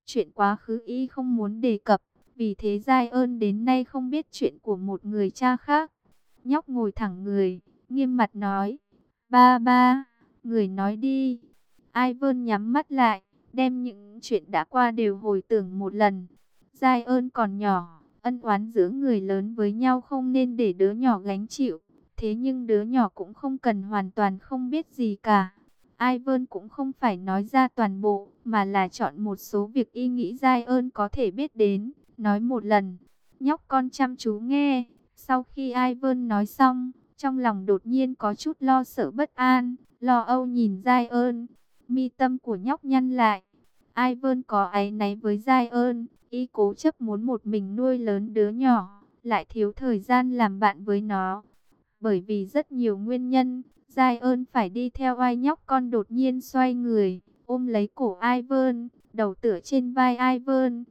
Chuyện quá khứ y không muốn đề cập, vì thế Giai ơn đến nay không biết chuyện của một người cha khác. Nhóc ngồi thẳng người, nghiêm mặt nói, ba ba, người nói đi. Ivan nhắm mắt lại, đem những chuyện đã qua đều hồi tưởng một lần. Giai ơn còn nhỏ, ân oán giữa người lớn với nhau không nên để đứa nhỏ gánh chịu. Thế nhưng đứa nhỏ cũng không cần hoàn toàn không biết gì cả. Ivan cũng không phải nói ra toàn bộ, mà là chọn một số việc y nghĩ Giai ơn có thể biết đến, nói một lần. Nhóc con chăm chú nghe, sau khi Ivan nói xong, trong lòng đột nhiên có chút lo sợ bất an, lo âu nhìn Giai ơn. Mi tâm của nhóc nhăn lại. Ivan có áy náy với Giai ơn, y cố chấp muốn một mình nuôi lớn đứa nhỏ, lại thiếu thời gian làm bạn với nó. Bởi vì rất nhiều nguyên nhân, Giai ơn phải đi theo ai. Nhóc con đột nhiên xoay người, ôm lấy cổ Ivan, đầu tựa trên vai Ivan.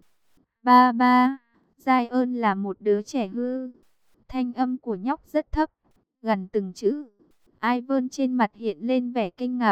Ba ba, Giai ơn là một đứa trẻ hư. Thanh âm của nhóc rất thấp, gần từng chữ. Ivan trên mặt hiện lên vẻ kinh ngạc.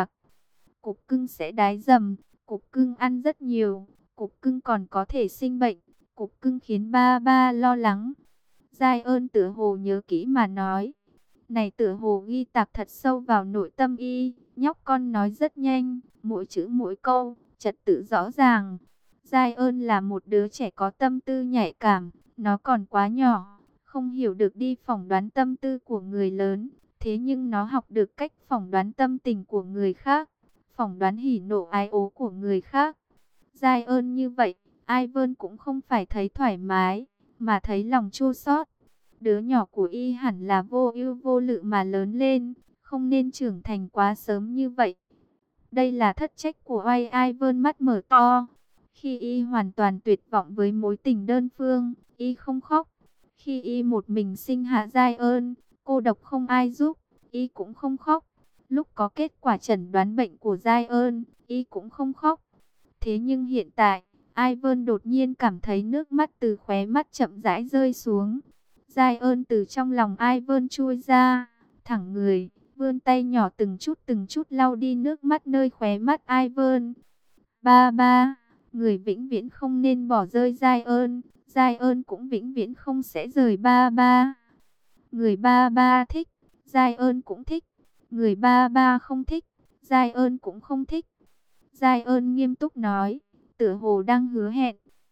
Cục cưng sẽ đái dầm, cục cưng ăn rất nhiều, cục cưng còn có thể sinh bệnh, cục cưng khiến ba ba lo lắng. Giai ơn tựa hồ nhớ kỹ mà nói. Này tựa hồ ghi tạc thật sâu vào nội tâm y. Nhóc con nói rất nhanh, mỗi chữ mỗi câu, trật tự rõ ràng. Giai ơn là một đứa trẻ có tâm tư nhạy cảm, nó còn quá nhỏ, không hiểu được đi phỏng đoán tâm tư của người lớn. Thế nhưng nó học được cách phỏng đoán tâm tình của người khác, phỏng đoán hỉ nộ ái ố của người khác. Giai ơn như vậy, Ivan cũng không phải thấy thoải mái, mà thấy lòng chua xót. Đứa nhỏ của y hẳn là vô ưu vô lự mà lớn lên, không nên trưởng thành quá sớm như vậy. Đây là thất trách của oai. Ivan mắt mở to. Khi y hoàn toàn tuyệt vọng với mối tình đơn phương, y không khóc. Khi y một mình sinh hạ Giai ơn, cô độc không ai giúp, y cũng không khóc. Lúc có kết quả chẩn đoán bệnh của Giai ơn, y cũng không khóc. Thế nhưng hiện tại, Ivan đột nhiên cảm thấy nước mắt từ khóe mắt chậm rãi rơi xuống. Giai ơn từ trong lòng Ivan chui ra, thẳng người, vươn tay nhỏ từng chút lau đi nước mắt nơi khóe mắt Ivan. Ba ba, người vĩnh viễn không nên bỏ rơi Giai ơn cũng vĩnh viễn không sẽ rời ba ba. Người ba ba thích, Giai ơn cũng thích. Người ba ba không thích, Giai ơn cũng không thích. Giai ơn nghiêm túc nói, tựa hồ đang hứa hẹn.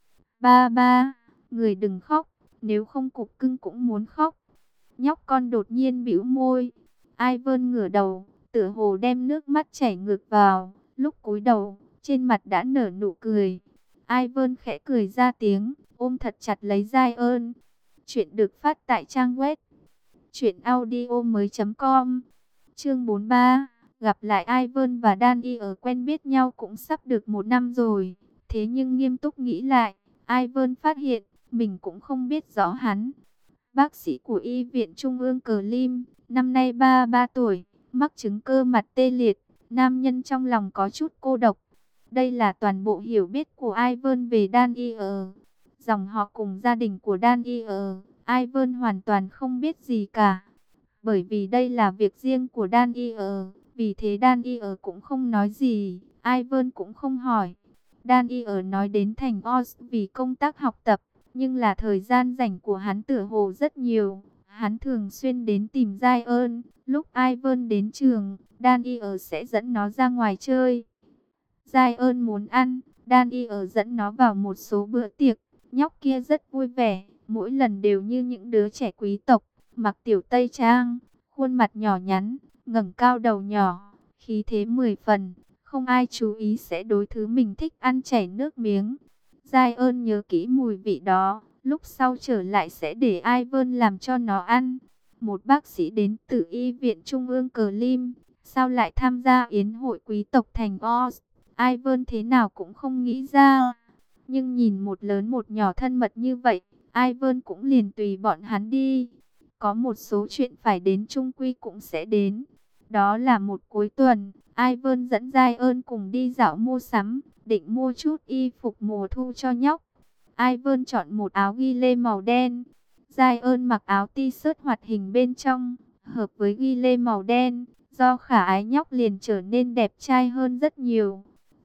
Ba ba, người đừng khóc, nếu không cục cưng cũng muốn khóc. Nhóc con đột nhiên bĩu môi. Ivan ngửa đầu, tựa hồ đem nước mắt chảy ngược vào. Lúc cúi đầu, trên mặt đã nở nụ cười. Ivan khẽ cười ra tiếng, ôm thật chặt lấy Giai ơn. Chuyện được phát tại trang web truyệnaudiomoi.com. Chương 43. Gặp lại Ivan và Danny ở quen biết nhau cũng sắp được 1 năm rồi. Thế nhưng nghiêm túc nghĩ lại, Ivan phát hiện mình cũng không biết rõ hắn. Bác sĩ của Y viện Trung ương Clim, năm nay 33 tuổi, mắc chứng cơ mặt tê liệt, nam nhân trong lòng có chút cô độc. Đây là toàn bộ hiểu biết của Ivan về Daniel. Dòng họ cùng gia đình của Daniel, Ivan hoàn toàn không biết gì cả. Bởi vì đây là việc riêng của Daniel, vì thế Daniel cũng không nói gì, Ivan cũng không hỏi. Daniel nói đến thành Oz vì công tác học tập, nhưng là thời gian rảnh của hắn tựa hồ rất nhiều. Hắn thường xuyên đến tìm Giai ơn, lúc Ivan đến trường, Daniel sẽ dẫn nó ra ngoài chơi. Giai ơn muốn ăn, Daniel dẫn nó vào một số bữa tiệc, nhóc kia rất vui vẻ, mỗi lần đều như những đứa trẻ quý tộc, mặc tiểu tây trang, khuôn mặt nhỏ nhắn, ngẩng cao đầu nhỏ, khí thế 10 phần, không ai chú ý sẽ đối thứ mình thích ăn chảy nước miếng. Giai ơn nhớ kỹ mùi vị đó, lúc sau trở lại sẽ để Ivan làm cho nó ăn. Một bác sĩ đến từ Y viện Trung ương Clim, sao lại tham gia yến hội quý tộc thành Oz? Ivan thế nào cũng không nghĩ ra. Nhưng nhìn một lớn một nhỏ thân mật như vậy, Ivan cũng liền tùy bọn hắn đi. Có một số chuyện phải đến chung quy cũng sẽ đến. Đó là một cuối tuần, Ivan dẫn Giai ơn cùng đi dạo mua sắm, định mua chút y phục mùa thu cho nhóc. Ivan chọn một áo ghi lê màu đen. Giai ơn mặc áo t-shirt hoạt hình bên trong, hợp với ghi lê màu đen. Do khả ái nhóc liền trở nên đẹp trai hơn rất nhiều.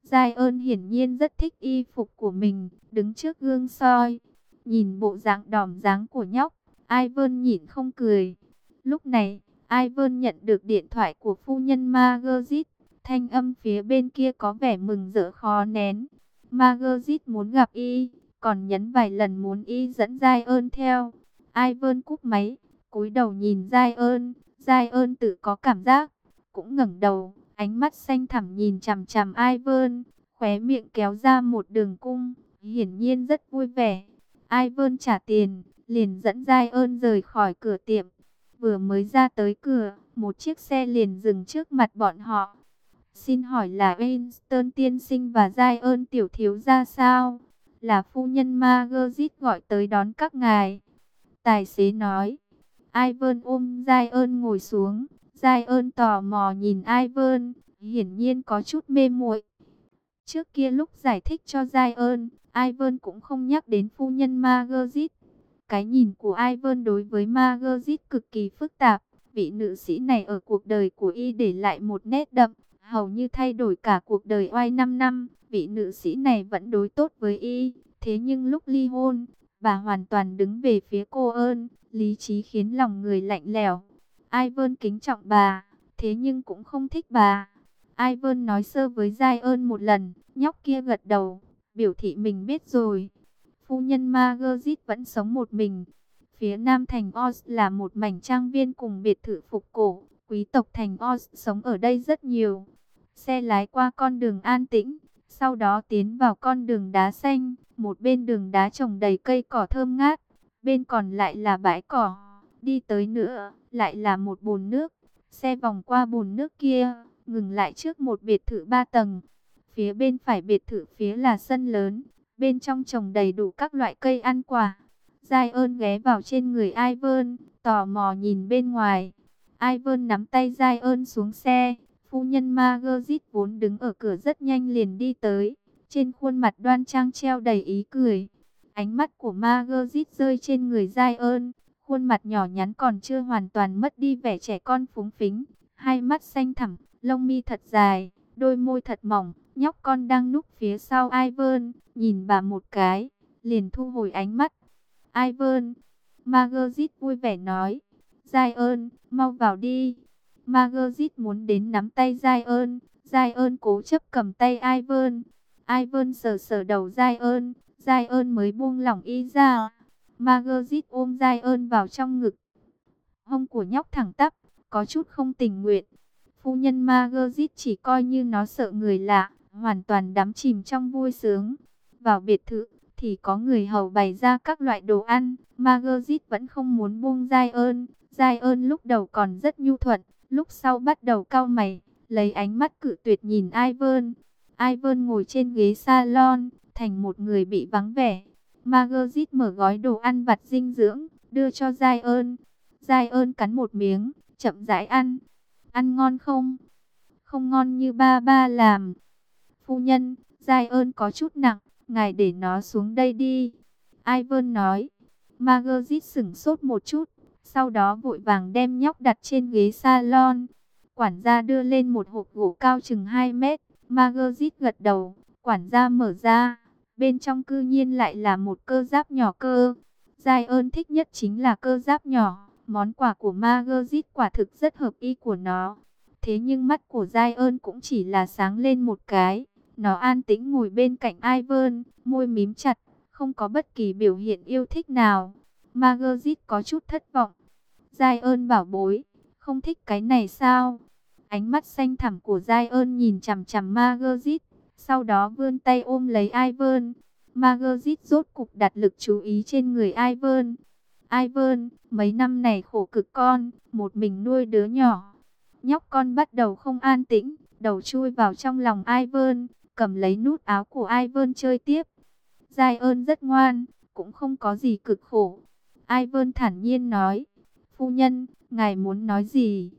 Giai ơn hiển nhiên rất thích y phục của mình, đứng trước gương soi. Nhìn bộ dạng đỏm dáng của nhóc, Ivan nhịn không cười. Lúc này, Ivan nhận được điện thoại của phu nhân Margaret. Thanh âm phía bên kia có vẻ mừng rỡ khó nén. Margaret muốn gặp y, còn nhấn vài lần muốn y dẫn Giai ơn theo. Ivan cúp máy, cúi đầu nhìn Giai ơn. Giai ơn tự có cảm giác, cũng ngẩng đầu, ánh mắt xanh thẳm nhìn chằm chằm Ivan, khóe miệng kéo ra một đường cung, hiển nhiên rất vui vẻ. Ivan trả tiền, liền dẫn Giai ơn rời khỏi cửa tiệm. Vừa mới ra tới cửa, một chiếc xe liền dừng trước mặt bọn họ. Xin hỏi là Winston tiên sinh và Giai ơn tiểu thiếu gia sao? Là phu nhân Margaret gọi tới đón các ngài. Tài xế nói. Ivan ôm Giai ơn ngồi xuống. Giai ơn tò mò nhìn Ivan, hiển nhiên có chút mê muội. Trước kia lúc giải thích cho Giai ơn, Ivan cũng không nhắc đến phu nhân Margaret. Cái nhìn của Ivan đối với Margaret cực kỳ phức tạp. Vị nữ sĩ này ở cuộc đời của y để lại một nét đậm, hầu như thay đổi cả cuộc đời oai 5 năm. Vị nữ sĩ này vẫn đối tốt với y, thế nhưng lúc ly hôn, bà hoàn toàn đứng về phía cô ơn, lý trí khiến lòng người lạnh lẽo. Ivan kính trọng bà, thế nhưng cũng không thích bà. Ivan nói sơ với Giai ơn một lần, nhóc kia gật đầu, biểu thị mình biết rồi. Phu nhân Margaret vẫn sống một mình. Phía nam thành Oz là một mảnh trang viên cùng biệt thự phục cổ. Quý tộc thành Oz sống ở đây rất nhiều. Xe lái qua con đường an tĩnh, sau đó tiến vào con đường đá xanh. Một bên đường đá trồng đầy cây cỏ thơm ngát, bên còn lại là bãi cỏ. Đi tới nữa, lại là một bồn nước. Xe vòng qua bồn nước kia, ngừng lại trước một biệt thự 3 tầng. Phía bên phải biệt thự phía là sân lớn, bên trong trồng đầy đủ các loại cây ăn quả. Giai ơn ghé vào trên người Ivan, tò mò nhìn bên ngoài. Ivan nắm tay Giai ơn xuống xe. Phu nhân Margaret vốn đứng ở cửa rất nhanh liền đi tới. Trên khuôn mặt đoan trang treo đầy ý cười. Ánh mắt của Margaret rơi trên người Giai ơn. Khuôn mặt nhỏ nhắn còn chưa hoàn toàn mất đi vẻ trẻ con phúng phính. Hai mắt xanh thẳm, lông mi thật dài, đôi môi thật mỏng. Nhóc con đang núp phía sau Ivan, nhìn bà một cái, liền thu hồi ánh mắt. Ivan, Margaret vui vẻ nói. Giai ơn, mau vào đi. Margaret muốn đến nắm tay Giai ơn. Giai ơn cố chấp cầm tay Ivan. Ivan sờ sờ đầu Giai ơn. Giai ơn mới buông lỏng y ra. Margaret ôm Giai ơn vào trong ngực. Hông của nhóc thẳng tắp, có chút không tình nguyện. Phu nhân Margaret chỉ coi như nó sợ người lạ, hoàn toàn đắm chìm trong vui sướng. Vào biệt thự thì có người hầu bày ra các loại đồ ăn. Margaret vẫn không muốn buông Giai ơn. Giai ơn lúc đầu còn rất nhu thuận, lúc sau bắt đầu cau mày, lấy ánh mắt cự tuyệt nhìn Ivan. Ivan ngồi trên ghế salon, thành một người bị vắng vẻ. Margaret mở gói đồ ăn vặt dinh dưỡng, đưa cho Giai ơn. Giai ơn cắn một miếng, chậm rãi ăn. Ăn ngon không? Không ngon như ba ba làm. Phu nhân, Giai ơn có chút nặng, ngài để nó xuống đây đi. Ivan nói. Margaret sửng sốt một chút, sau đó vội vàng đem nhóc đặt trên ghế salon. Quản gia đưa lên một hộp gỗ cao chừng 2 mét. Margaret gật đầu, quản gia mở ra. Bên trong cư nhiên lại là một cơ giáp nhỏ cơ. Giai ơn thích nhất chính là cơ giáp nhỏ. Món quà của Margaret quả thực rất hợp ý của nó. Thế nhưng mắt của Giai ơn cũng chỉ là sáng lên một cái. Nó an tĩnh ngồi bên cạnh Ivan, môi mím chặt, không có bất kỳ biểu hiện yêu thích nào. Margaret có chút thất vọng. Giai ơn bảo bối, không thích cái này sao? Ánh mắt xanh thẳm của Giai ơn nhìn chằm chằm Margaret, sau đó vươn tay ôm lấy Ivan. Margaret rốt cục đặt lực chú ý trên người Ivan. Ivan, mấy năm này khổ cực con, một mình nuôi đứa nhỏ. Nhóc con bắt đầu không an tĩnh, đầu chui vào trong lòng Ivan, cầm lấy nút áo của Ivan chơi tiếp. Giai ơn rất ngoan, cũng không có gì cực khổ. Ivan thản nhiên nói. Phu nhân, ngài muốn nói gì?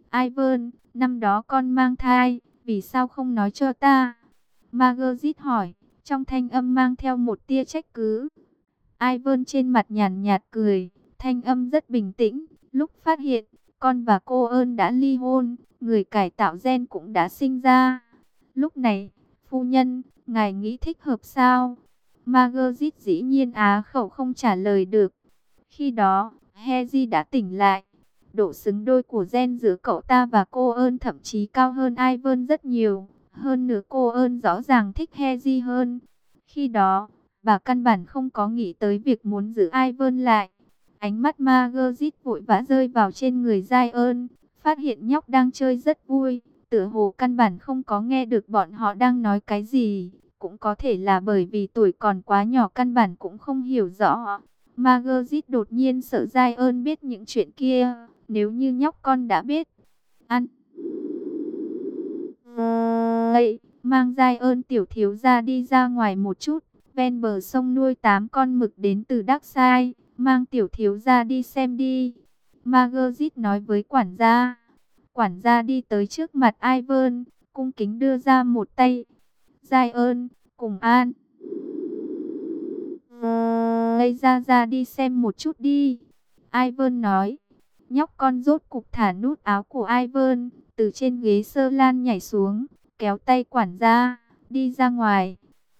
Ivan, năm đó con mang thai, vì sao không nói cho ta? Margaret hỏi, trong thanh âm mang theo một tia trách cứ. Ivan trên mặt nhàn nhạt cười, thanh âm rất bình tĩnh. Lúc phát hiện, con và cô ơn đã ly hôn, người cải tạo gen cũng đã sinh ra. Lúc này, Phu nhân, ngài nghĩ thích hợp sao? Margaret dĩ nhiên á khẩu không trả lời được. Khi đó, Harry đã tỉnh lại. Độ xứng đôi của gen giữa cậu ta và cô ơn thậm chí cao hơn Ivan rất nhiều. Hơn nữa cô ơn rõ ràng thích Harry hơn. Khi đó, bà căn bản không có nghĩ tới việc muốn giữ Ivan lại. Ánh mắt Margaret vội vã rơi vào trên người Giant, phát hiện nhóc đang chơi rất vui. Tựa hồ căn bản không có nghe được bọn họ đang nói cái gì. Cũng có thể là bởi vì tuổi còn quá nhỏ căn bản cũng không hiểu rõ. Margaret đột nhiên sợ Giant biết những chuyện kia. Nếu như nhóc con đã biết. Ăn. Ấy, mang Giant tiểu thiếu gia đi ra ngoài một chút. Ven bờ sông nuôi 8 con mực đến từ Darkseid. Mang tiểu thiếu gia đi xem đi. Margaret nói với quản gia. Quản gia đi tới trước mặt Ivan, cung kính đưa ra một tay. Giant, cùng An. Lấy ra đi xem một chút đi. Ivan nói. Nhóc con rốt cục thả nút áo của Ivan, từ trên ghế sơ lan nhảy xuống, kéo tay quản gia, đi ra ngoài.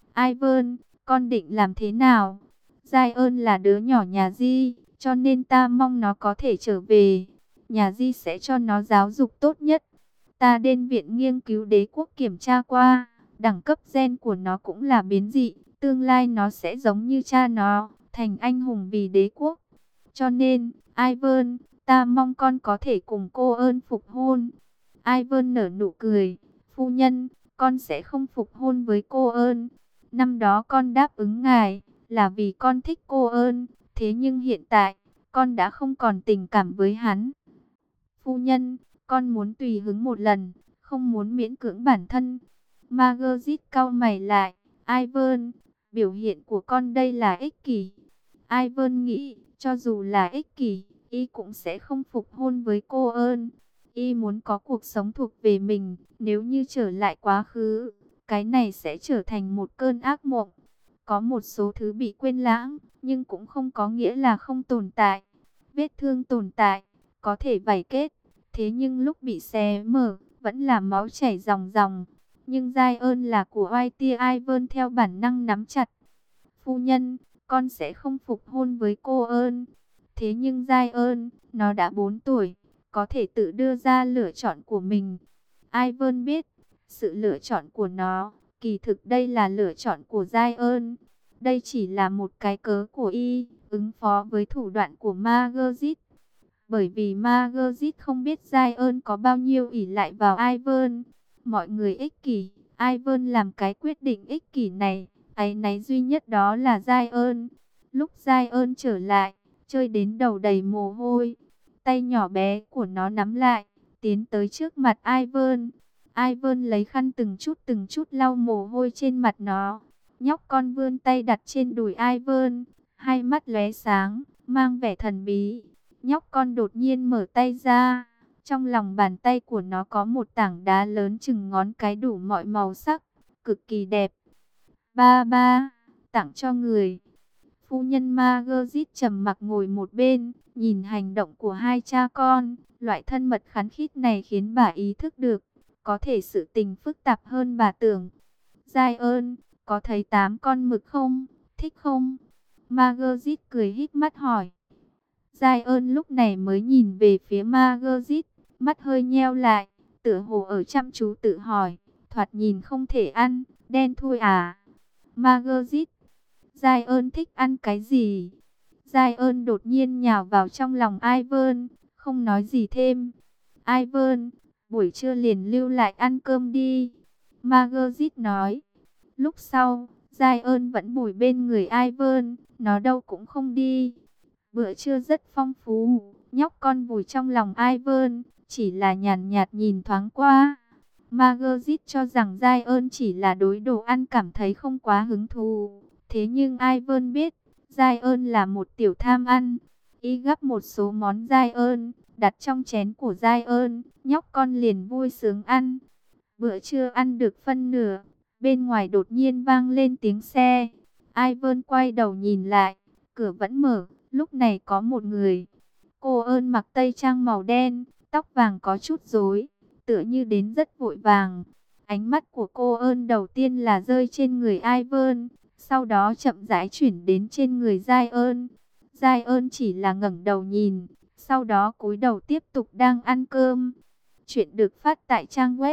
Ivan, con định làm thế nào? Giant là đứa nhỏ nhà Di, cho nên ta mong nó có thể trở về. Nhà Di sẽ cho nó giáo dục tốt nhất. Ta đến viện nghiên cứu đế quốc kiểm tra qua, đẳng cấp gen của nó cũng là biến dị. Tương lai nó sẽ giống như cha nó, thành anh hùng vì đế quốc. Cho nên, Ivan, ta mong con có thể cùng cô ơn phục hôn. Ivan nở nụ cười. Phu nhân, con sẽ không phục hôn với cô ơn. Năm đó con đáp ứng ngài, là vì con thích cô ơn. Thế nhưng hiện tại, con đã không còn tình cảm với hắn. Phu nhân, con muốn tùy hứng một lần, không muốn miễn cưỡng bản thân. Margaret cau mày lại. Ivan, biểu hiện của con đây là ích kỷ. Ivan nghĩ, cho dù là ích kỷ, y cũng sẽ không phục hôn với cô ơn. Y muốn có cuộc sống thuộc về mình, nếu như trở lại quá khứ, cái này sẽ trở thành một cơn ác mộng. Có một số thứ bị quên lãng, nhưng cũng không có nghĩa là không tồn tại. Vết thương tồn tại, có thể vảy kết, thế nhưng lúc bị xé mở, vẫn là máu chảy ròng ròng. Nhưng Giant là của White Ivan theo bản năng nắm chặt. Phu nhân, con sẽ không phục hôn với cô ơn. Thế nhưng Giant, nó đã 4 tuổi, có thể tự đưa ra lựa chọn của mình. Ivan biết, sự lựa chọn của nó, kỳ thực đây là lựa chọn của Giant. Đây chỉ là một cái cớ của y, ứng phó với thủ đoạn của Margaret. Bởi vì Margaret không biết Giant có bao nhiêu ỷ lại vào Ivan. Mọi người ích kỷ, Ivan làm cái quyết định ích kỷ này. Áy náy duy nhất đó là Giant. Lúc Giant trở lại, chơi đến đầu đầy mồ hôi. Tay nhỏ bé của nó nắm lại, tiến tới trước mặt Ivan. Ivan lấy khăn từng chút lau mồ hôi trên mặt nó. Nhóc con vươn tay đặt trên đùi Ivan, hai mắt lóe sáng, mang vẻ thần bí. Nhóc con đột nhiên mở tay ra. Trong lòng bàn tay của nó có một tảng đá lớn chừng ngón cái đủ mọi màu sắc, cực kỳ đẹp. Ba ba, tặng cho người. Phu nhân Margaret trầm mặc ngồi một bên, nhìn hành động của hai cha con. Loại thân mật khăng khít này khiến bà ý thức được, có thể sự tình phức tạp hơn bà tưởng. Giant, có thấy 8 con mực không? Thích không? Margaret cười híp mắt hỏi. Giant lúc này mới nhìn về phía Margaret, mắt hơi nheo lại, tựa hồ ở chăm chú tự hỏi, thoạt nhìn không thể ăn, đen thui à? Margaret, Giant thích ăn cái gì? Giant đột nhiên nhào vào trong lòng Ivan, không nói gì thêm. Ivan, buổi trưa liền lưu lại ăn cơm đi. Margaret nói. Lúc sau, Giant vẫn bủi bên người Ivan, nó đâu cũng không đi. Bữa trưa rất phong phú, nhóc con vùi trong lòng Ivan, chỉ là nhàn nhạt nhìn thoáng qua. Margaret cho rằng Giant chỉ là đối đồ ăn cảm thấy không quá hứng thú. Thế nhưng Ivan biết, Giant là một tiểu tham ăn. Y gắp một số món Giant, đặt trong chén của Giant, nhóc con liền vui sướng ăn. Bữa trưa ăn được phân nửa, bên ngoài đột nhiên vang lên tiếng xe. Ivan quay đầu nhìn lại, cửa vẫn mở, lúc này có một người. Cô ơn mặc tây trang màu đen, tóc vàng có chút rối, tựa như đến rất vội vàng. Ánh mắt của cô ơn đầu tiên là rơi trên người Ivan, sau đó chậm rãi chuyển đến trên người Giai ơn. Giai ơn chỉ là ngẩng đầu nhìn, sau đó cúi đầu tiếp tục đang ăn cơm. Chuyện được phát tại trang web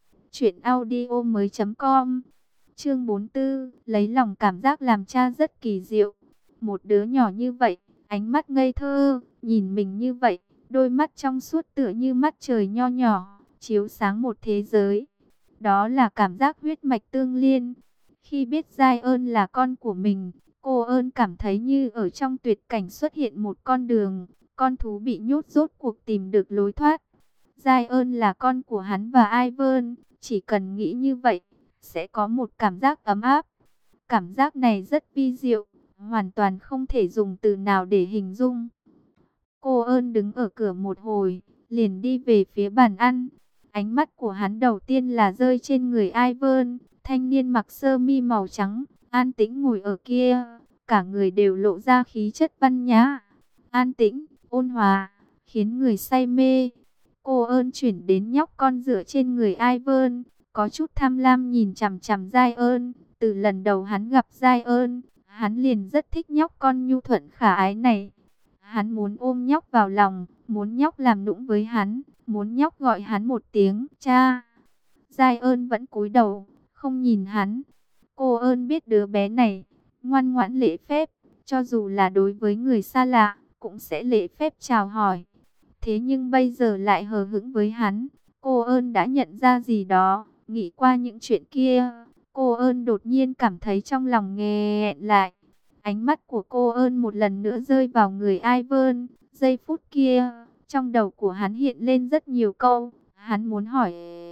truyệnaudiomoi.com. Chương 44, lấy lòng cảm giác làm cha rất kỳ diệu. Một đứa nhỏ như vậy, ánh mắt ngây thơ, nhìn mình như vậy, đôi mắt trong suốt tựa như mắt trời nho nhỏ, chiếu sáng một thế giới. Đó là cảm giác huyết mạch tương liên. Khi biết Giai ơn là con của mình, cô ơn cảm thấy như ở trong tuyệt cảnh xuất hiện một con đường, con thú bị nhốt rốt cuộc tìm được lối thoát. Giai ơn là con của hắn và Ivan, chỉ cần nghĩ như vậy, sẽ có một cảm giác ấm áp. Cảm giác này rất vi diệu, hoàn toàn không thể dùng từ nào để hình dung. Cô ơn đứng ở cửa một hồi, liền đi về phía bàn ăn. Ánh mắt của hắn đầu tiên là rơi trên người Ivan, thanh niên mặc sơ mi màu trắng, an tĩnh ngồi ở kia. Cả người đều lộ ra khí chất văn nhã, an tĩnh, ôn hòa, khiến người say mê. Cô ơn chuyển đến nhóc con dựa trên người Ivan, có chút tham lam nhìn chằm chằm Giai ơn. Từ lần đầu hắn gặp Giai ơn, hắn liền rất thích nhóc con nhu thuận khả ái này. Hắn muốn ôm nhóc vào lòng, muốn nhóc làm nũng với hắn, muốn nhóc gọi hắn một tiếng cha. Giai ơn vẫn cúi đầu, không nhìn hắn. Cô ơn biết đứa bé này ngoan ngoãn lễ phép, cho dù là đối với người xa lạ, cũng sẽ lễ phép chào hỏi. Thế nhưng bây giờ lại hờ hững với hắn. Cô ơn đã nhận ra gì đó, nghĩ qua những chuyện kia. Cô ơn đột nhiên cảm thấy trong lòng nghẹn lại. Ánh mắt của cô ơn một lần nữa rơi vào người Ivan. Giây phút kia, trong đầu của hắn hiện lên rất nhiều câu. Hắn muốn hỏi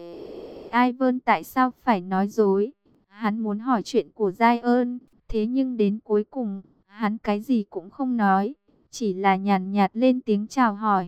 Ivan tại sao phải nói dối. Hắn muốn hỏi chuyện của Giai ơn. Thế nhưng đến cuối cùng, hắn cái gì cũng không nói. Chỉ là nhàn nhạt lên tiếng chào hỏi.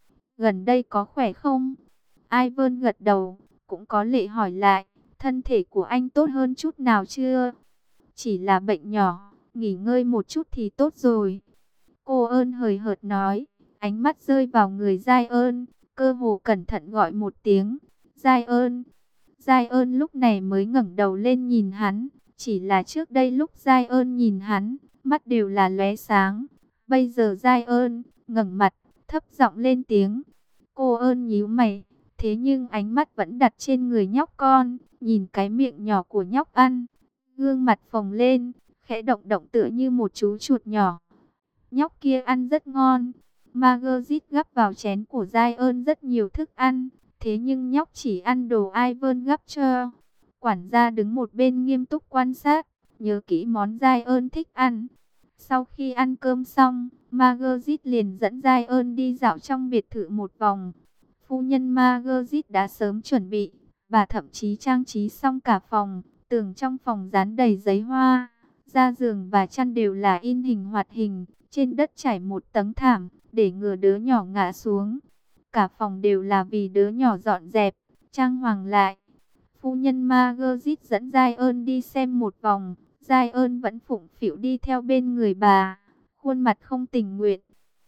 Gần đây có khỏe không? Ivan gật đầu, cũng có lệ hỏi lại. Thân thể của anh tốt hơn chút nào chưa? Chỉ là bệnh nhỏ, nghỉ ngơi một chút thì tốt rồi. Cô ơn hời hợt nói, ánh mắt rơi vào người Giai ơn, cơ hồ cẩn thận gọi một tiếng. Giai ơn. Giai ơn lúc này mới ngẩng đầu lên nhìn hắn. Chỉ là trước đây lúc Giai ơn nhìn hắn, mắt đều là lóe sáng. Bây giờ Giai ơn ngẩng mặt, thấp giọng lên tiếng. Cô ơn nhíu mày, thế nhưng ánh mắt vẫn đặt trên người nhóc con, nhìn cái miệng nhỏ của nhóc ăn. Gương mặt phồng lên, khẽ động động tựa như một chú chuột nhỏ. Nhóc kia ăn rất ngon. Margaret gắp vào chén của Giai ơn rất nhiều thức ăn. Thế nhưng nhóc chỉ ăn đồ Ivan gắp cho. Quản gia đứng một bên nghiêm túc quan sát, nhớ kỹ món Giai ơn thích ăn. Sau khi ăn cơm xong, Margaret liền dẫn Giai ơn đi dạo trong biệt thự một vòng. Phu nhân Margaret đã sớm chuẩn bị, bà thậm chí trang trí xong cả phòng. Tường trong phòng dán đầy giấy hoa, da giường và chăn đều là in hình hoạt hình. Trên đất trải một tấm thảm, để ngừa đứa nhỏ ngã xuống. Cả phòng đều là vì đứa nhỏ dọn dẹp, trang hoàng lại. Phu nhân Margaret dẫn Giai ơn đi xem một vòng. Giai ơn vẫn phụng phịu đi theo bên người bà, khuôn mặt không tình nguyện.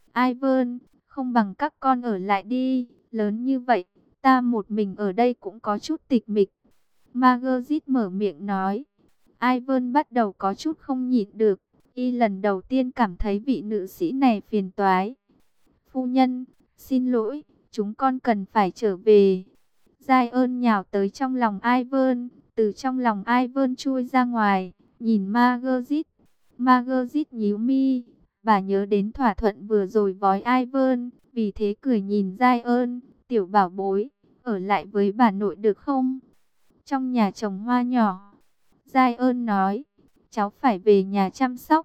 Ivan, không bằng các con ở lại đi, lớn như vậy, ta một mình ở đây cũng có chút tịch mịch. Margaret mở miệng nói. Ivan bắt đầu có chút không nhịn được. Y lần đầu tiên cảm thấy vị nữ sĩ này phiền toái. Phu nhân, xin lỗi, chúng con cần phải trở về. Giai ơn nhào tới trong lòng Ivan, từ trong lòng Ivan chui ra ngoài, nhìn Margaret. Margaret nhíu mi, bà nhớ đến thỏa thuận vừa rồi với Ivan, vì thế cười nhìn Giai ơn, tiểu bảo bối, ở lại với bà nội được không? Trong nhà trồng hoa nhỏ, Giai ơn nói, cháu phải về nhà chăm sóc.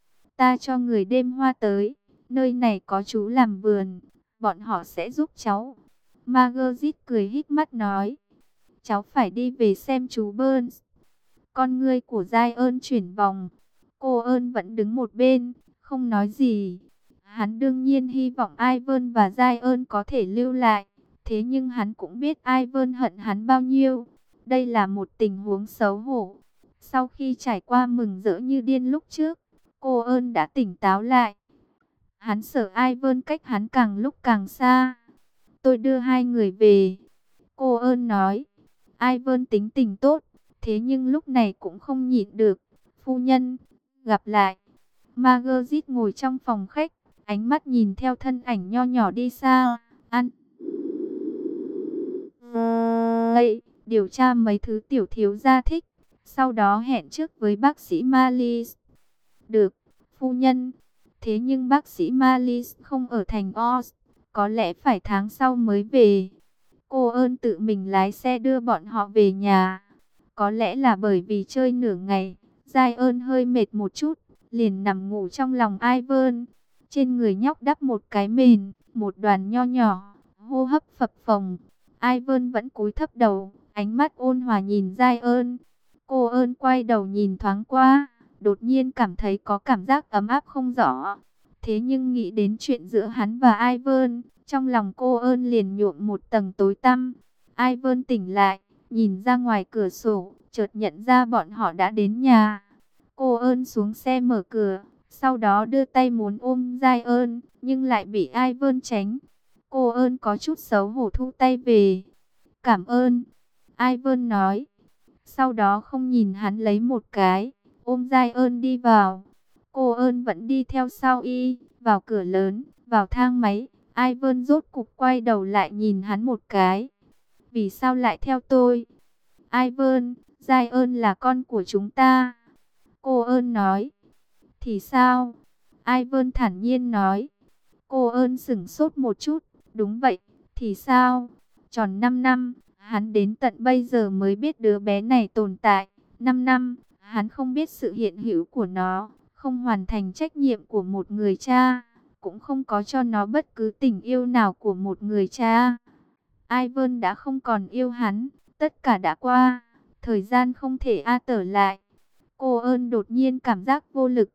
Ta cho người đem hoa tới, nơi này có chú làm vườn, bọn họ sẽ giúp cháu. Margaret cười híp mắt nói, cháu phải đi về xem chú Burns. Con ngươi của Giai ơn chuyển vòng, cô ơn vẫn đứng một bên, không nói gì. Hắn đương nhiên hy vọng Ivan và Giai ơn có thể lưu lại, thế nhưng hắn cũng biết Ivan hận hắn bao nhiêu. Đây là một tình huống xấu hổ. Sau khi trải qua mừng rỡ như điên lúc trước, cô ơn đã tỉnh táo lại. Hắn sợ Ivan cách hắn càng lúc càng xa. Tôi đưa hai người về. Cô ơn nói. Ivan tính tình tốt, thế nhưng lúc này cũng không nhịn được. Phu nhân, gặp lại. Margaret ngồi trong phòng khách, ánh mắt nhìn theo thân ảnh nho nhỏ đi xa. Ăn. Vậy, điều tra mấy thứ tiểu thiếu gia thích, sau đó hẹn trước với bác sĩ Malis. Được, phu nhân. Thế nhưng bác sĩ Malis không ở thành Oz, có lẽ phải tháng sau mới về. Cô ơn tự mình lái xe đưa bọn họ về nhà. Có lẽ là bởi vì chơi nửa ngày, Giai ơn hơi mệt một chút, liền nằm ngủ trong lòng Ivan. Trên người nhóc đắp một cái mền, một đoàn nho nhỏ, hô hấp phập phồng. Ivan vẫn cúi thấp đầu, ánh mắt ôn hòa nhìn Giai ơn. Cô ơn quay đầu nhìn thoáng qua, đột nhiên cảm thấy có cảm giác ấm áp không rõ. Thế nhưng nghĩ đến chuyện giữa hắn và Ivan, trong lòng cô ơn liền nhuộm một tầng tối tăm. Ivan tỉnh lại, nhìn ra ngoài cửa sổ, chợt nhận ra bọn họ đã đến nhà. Cô ơn xuống xe mở cửa, sau đó đưa tay muốn ôm Giai ơn, nhưng lại bị Ivan tránh. Cô ơn có chút xấu hổ thu tay về. Cảm ơn, Ivan nói. Sau đó không nhìn hắn lấy một cái, ôm Giai ơn đi vào. Cô ơn vẫn đi theo sau y, vào cửa lớn, vào thang máy. Ivan rốt cục quay đầu lại nhìn hắn một cái. Vì sao lại theo tôi? Ivan, Giai ơn là con của chúng ta. Cô ơn nói. Thì sao? Ivan thản nhiên nói. Cô ơn sửng sốt một chút. Đúng vậy, thì sao? Tròn 5 năm, hắn đến tận bây giờ mới biết đứa bé này tồn tại. 5 năm, hắn không biết sự hiện hữu của nó, không hoàn thành trách nhiệm của một người cha, cũng không có cho nó bất cứ tình yêu nào của một người cha. Ivan đã không còn yêu hắn, tất cả đã qua, thời gian không thể trở lại. Cô ơn đột nhiên cảm giác vô lực.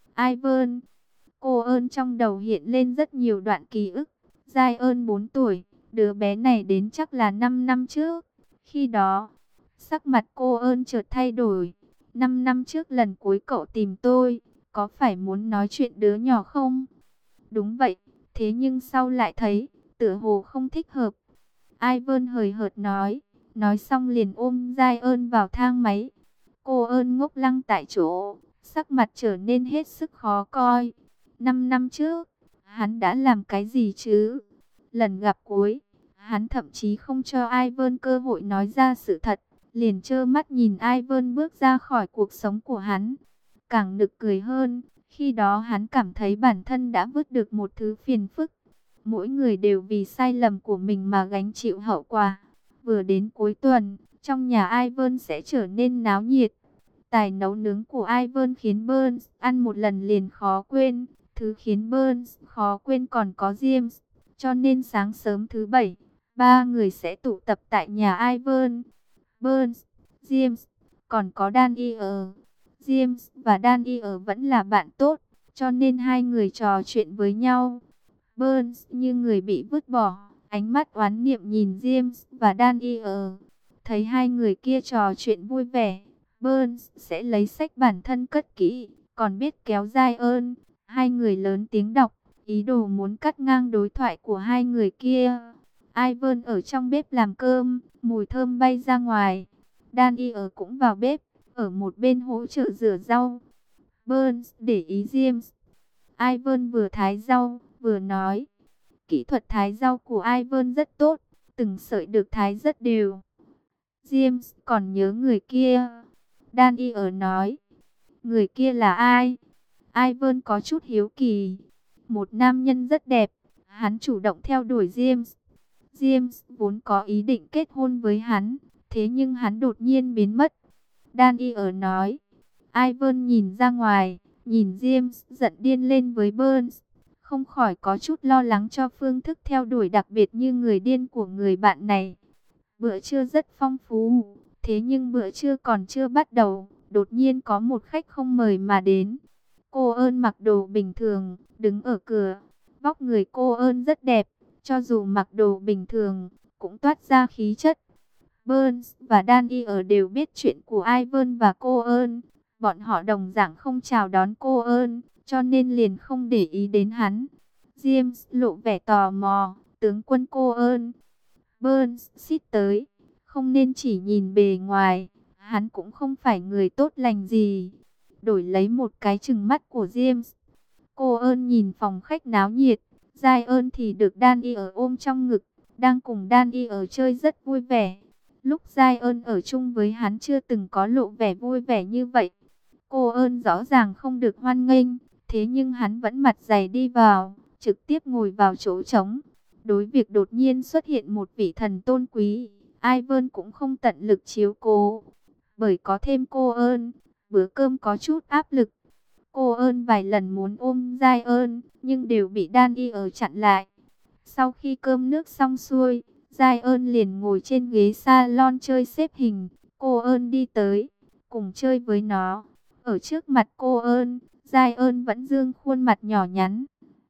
Ivan, cô ơn trong đầu hiện lên rất nhiều đoạn ký ức. Giai ơn 4 tuổi, đứa bé này đến chắc là 5 năm trước. Khi đó, sắc mặt cô ơn chợt thay đổi. 5 năm trước lần cuối cậu tìm tôi, có phải muốn nói chuyện đứa nhỏ không? Đúng vậy, thế nhưng sau lại thấy, tựa hồ không thích hợp. Ivan hời hợt nói xong liền ôm Giai ơn vào thang máy. Cô ơn ngốc lăng tại chỗ, sắc mặt trở nên hết sức khó coi. 5 năm trước, hắn đã làm cái gì chứ? Lần gặp cuối, hắn thậm chí không cho Ivan cơ hội nói ra sự thật, liền trơ mắt nhìn Ivan bước ra khỏi cuộc sống của hắn. Càng nực cười hơn, khi đó hắn cảm thấy bản thân đã vứt được một thứ phiền phức. Mỗi người đều vì sai lầm của mình mà gánh chịu hậu quả. Vừa đến cuối tuần, trong nhà Ivan sẽ trở nên náo nhiệt. Tài nấu nướng của Ivan khiến Burns ăn một lần liền khó quên. Thứ khiến Burns khó quên còn có James. Cho nên sáng sớm thứ Bảy, ba người sẽ tụ tập tại nhà Ivan. Burns, James, còn có Daniel. James và Daniel vẫn là bạn tốt, cho nên hai người trò chuyện với nhau. Burns như người bị vứt bỏ, ánh mắt oán niệm nhìn James và Daniel. Thấy hai người kia trò chuyện vui vẻ, Burns sẽ lấy sách bản thân cất kỹ, còn biết kéo Giai ơn. Hai người lớn tiếng đọc, ý đồ muốn cắt ngang đối thoại của hai người kia. Ivan ở trong bếp làm cơm, mùi thơm bay ra ngoài. Daniel cũng vào bếp, ở một bên hỗ trợ rửa rau. Burns để ý James. Ivan vừa thái rau, vừa nói. Kỹ thuật thái rau của Ivan rất tốt, từng sợi được thái rất đều. James còn nhớ người kia. Daniel nói. Người kia là ai? Ivan có chút hiếu kỳ. Một nam nhân rất đẹp. Hắn chủ động theo đuổi James. James vốn có ý định kết hôn với hắn, thế nhưng hắn đột nhiên biến mất. Daniel nói. Ivan nhìn ra ngoài, nhìn James giận điên lên với Burns. Không khỏi có chút lo lắng cho phương thức theo đuổi đặc biệt như người điên của người bạn này. Bữa trưa rất phong phú, thế nhưng bữa trưa còn chưa bắt đầu, đột nhiên có một khách không mời mà đến. Cô ơn mặc đồ bình thường, đứng ở cửa. Vóc người cô ơn rất đẹp, cho dù mặc đồ bình thường, cũng toát ra khí chất. Burns và Daniel đều biết chuyện của Ivan và cô ơn. Bọn họ đồng dạng không chào đón cô ơn, cho nên liền không để ý đến hắn. James lộ vẻ tò mò, tướng quân cô ơn. Burns xít tới, Không nên chỉ nhìn bề ngoài, hắn cũng không phải người tốt lành gì. Đổi lấy một cái trừng mắt của James. Cô ơn nhìn phòng khách náo nhiệt, Giai ơn thì được Đan ở ôm trong ngực, đang cùng Đan ở chơi rất vui vẻ. Lúc Giai ơn ở chung với hắn chưa từng có lộ vẻ vui vẻ như vậy. Cô ơn rõ ràng không được hoan nghênh, thế nhưng hắn vẫn mặt dày đi vào, trực tiếp ngồi vào chỗ trống. Đối việc đột nhiên xuất hiện một vị thần tôn quý, Ivan cũng không tận lực chiếu cố. Bởi có thêm cô ơn, bữa cơm có chút áp lực. Cô ơn vài lần muốn ôm Giai ơn, nhưng đều bị Đan ở chặn lại. Sau khi cơm nước xong xuôi, Giai ơn liền ngồi trên ghế salon chơi xếp hình. Cô ơn đi tới, cùng chơi với nó. Ở trước mặt cô ơn, Giai ơn vẫn dương khuôn mặt nhỏ nhắn.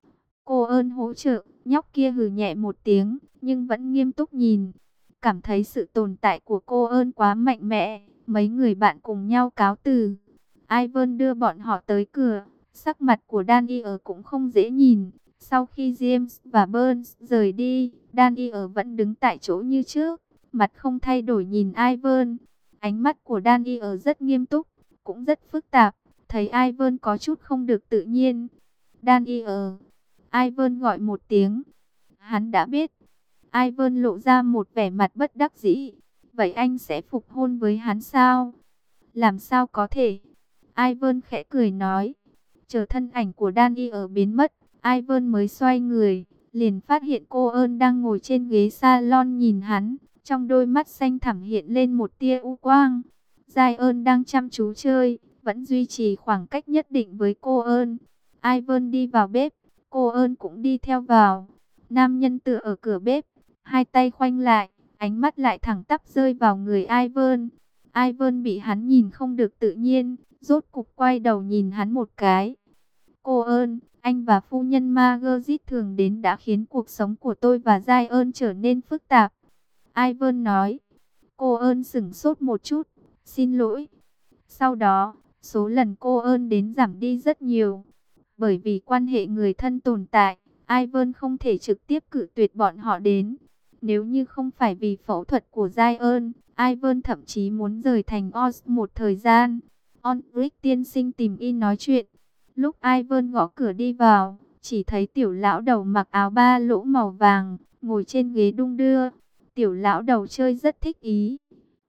Cô ơn hỗ trợ, nhóc kia hừ nhẹ một tiếng, nhưng vẫn nghiêm túc nhìn. Cảm thấy sự tồn tại của cô ơn quá mạnh mẽ, mấy người bạn cùng nhau cáo từ. Ivan đưa bọn họ tới cửa, sắc mặt của Danny ở cũng không dễ nhìn. Sau khi James và Burns rời đi, Danny ở vẫn đứng tại chỗ như trước, mặt không thay đổi nhìn Ivan. Ánh mắt của Danny ở rất nghiêm túc, cũng rất phức tạp, thấy Ivan có chút không được tự nhiên. Danny ở, Ivan gọi một tiếng, hắn đã biết. Ivan lộ ra một vẻ mặt bất đắc dĩ. Vậy anh sẽ phục hôn với hắn sao? Làm sao có thể? Ivan khẽ cười nói. Chờ thân ảnh của Danny ở biến mất, Ivan mới xoay người, liền phát hiện cô ơn đang ngồi trên ghế salon nhìn hắn. Trong đôi mắt xanh thẳm hiện lên một tia u quang. Giai ơn đang chăm chú chơi, vẫn duy trì khoảng cách nhất định với cô ơn. Ivan đi vào bếp, cô ơn cũng đi theo vào. Nam nhân tựa ở cửa bếp, hai tay khoanh lại, ánh mắt lại thẳng tắp rơi vào người Ivan. Ivan bị hắn nhìn không được tự nhiên, rốt cục quay đầu nhìn hắn một cái. Cô ơn, anh và phu nhân Margaret thường đến đã khiến cuộc sống của tôi và Giai ơn trở nên phức tạp. Ivan nói. Cô ơn sửng sốt một chút, xin lỗi. Sau đó, số lần cô ơn đến giảm đi rất nhiều. Bởi vì quan hệ người thân tồn tại, Ivan không thể trực tiếp cự tuyệt bọn họ đến. Nếu như không phải vì phẫu thuật của Giai ơn, Ivan thậm chí muốn rời thành Oz một thời gian. Ulrich tiên sinh tìm y nói chuyện. Lúc Ivan gõ cửa đi vào, chỉ thấy tiểu lão đầu mặc áo ba lỗ màu vàng, ngồi trên ghế đung đưa. Tiểu lão đầu chơi rất thích ý.